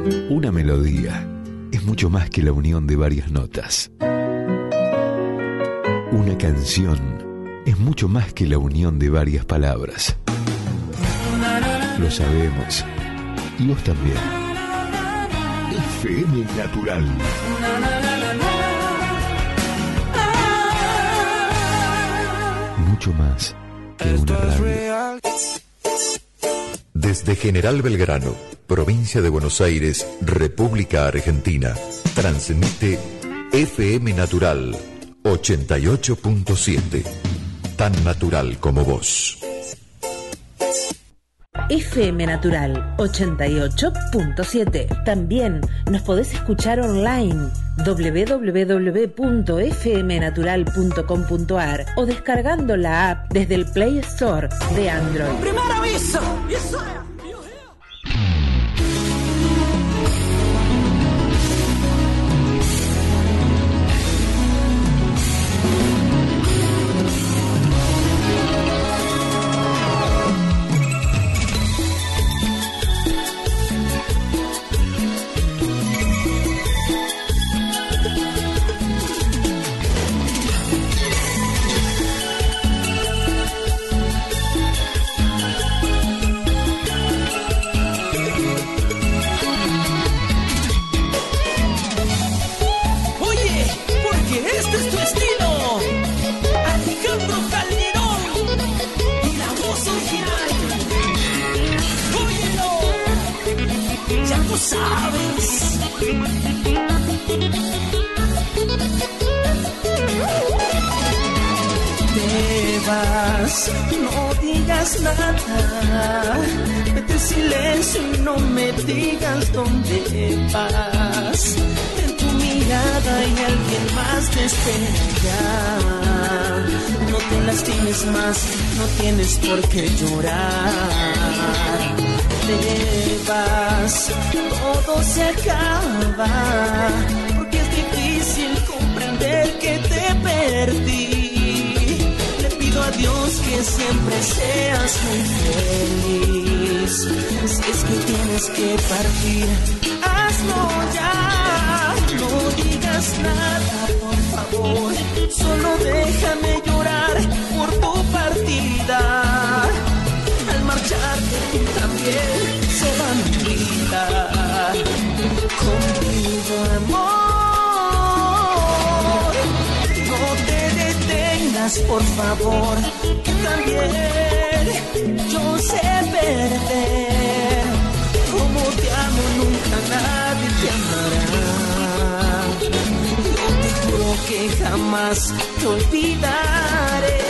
Una melodía es mucho más que la unión de varias notas. Una canción es mucho más que la unión de varias palabras. Lo sabemos. Y vos también. FM Natural. Mucho más que una radio. Desde General Belgrano, provincia de Buenos Aires, República Argentina, transmite FM Natural 88.7. Tan natural como vos. FM Natural 88.7. También nos podés escuchar online www.fmnatural.com.ar o descargando la app desde el Play Store de Android. ¡Primer aviso! Sabes, te vas, no digas nada, vete en silencio y no me digas dónde vas. En tu mirada hay alguien más te espera. No te lastimes más, no tienes por qué llorar. Te vas, todo se acaba, porque es difícil comprender que te perdí. Le pido a Dios que siempre seas muy feliz. Si es que tienes que partir, hazlo ya. No digas nada, por favor, solo déjame llorar por tu partida. Al marcharte tú también se va mi vida. Contigo, amor, no te detengas, por favor, que también yo sé perder. Como te amo, nunca nadie te amará. Yo te juro que jamás te olvidaré.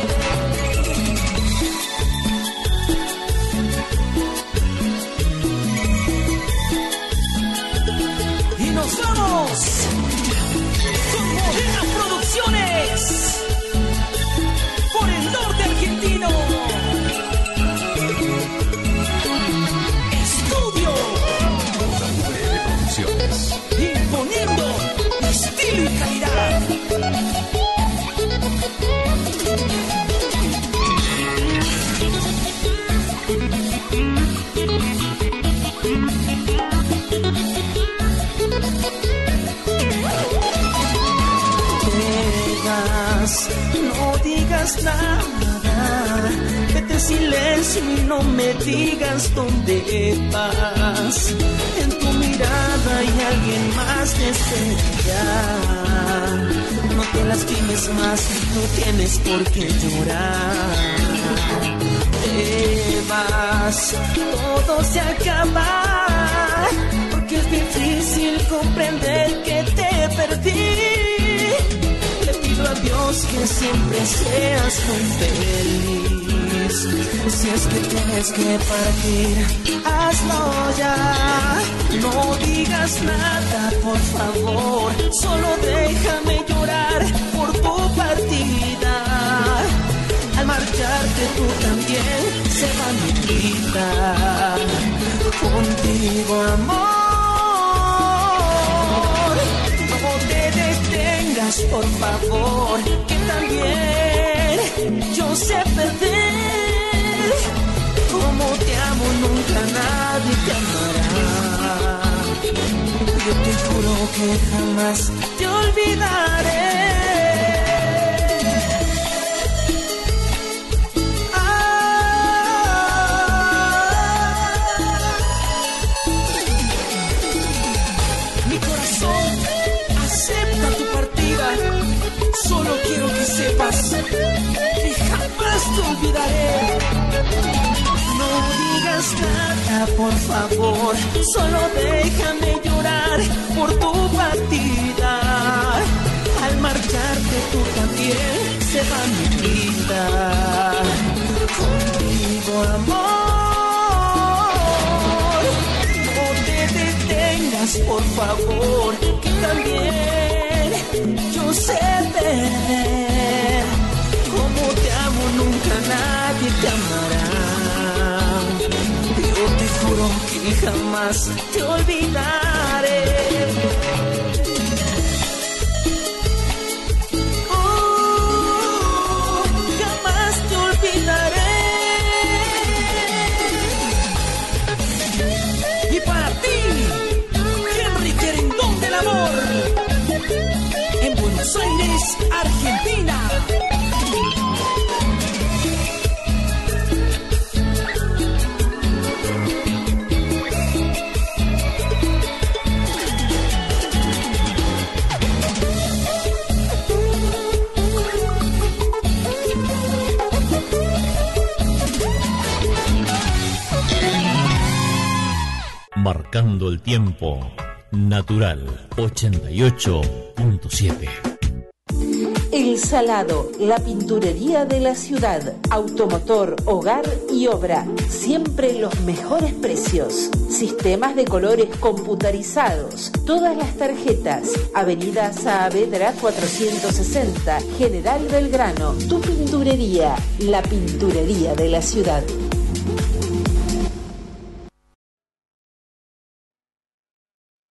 ¡Nos vamos! Con Modena Producciones por el norte argentino. Estudio Modena Producciones, imponiendo estilo y calidad. No digas nada, vete en silencio y no me digas dónde vas. En tu mirada hay alguien más que espera. No te lastimes más, no tienes por qué llorar. Te vas, todo se acaba, porque es difícil comprender que te perdí. A Dios que siempre seas muy feliz. Si es que tienes que partir, hazlo ya. No digas nada, por favor, solo déjame llorar por tu partida. Al marcharte tú también se va mi vida. Contigo, amor, no te detengas, por favor, que también yo sé perder. Como te amo, nunca nadie te amará. que jamás te olvidaré. Mi corazón acepta tu partida. Solo quiero que sepas que jamás te olvidaré. No digas nada, por favor, solo déjame llorar por tu partida. Al marcharte tú también se va mi vida. Contigo, amor, no te detengas, por favor, que también yo sé perder. Como te amo, nunca nadie te amará. Yo te juro que jamás te olvidaré. Oh, jamás te olvidaré. Y para ti, Henry Querendón del Amor, en Buenos Aires, Argentina. Marcando el tiempo, Natural 88.7. El Salado, la pinturería de la ciudad, automotor, hogar y obra, siempre los mejores precios. Sistemas de colores computarizados, todas las tarjetas. Avenida Saavedra 460, General Belgrano. Tu pinturería, la pinturería de la ciudad.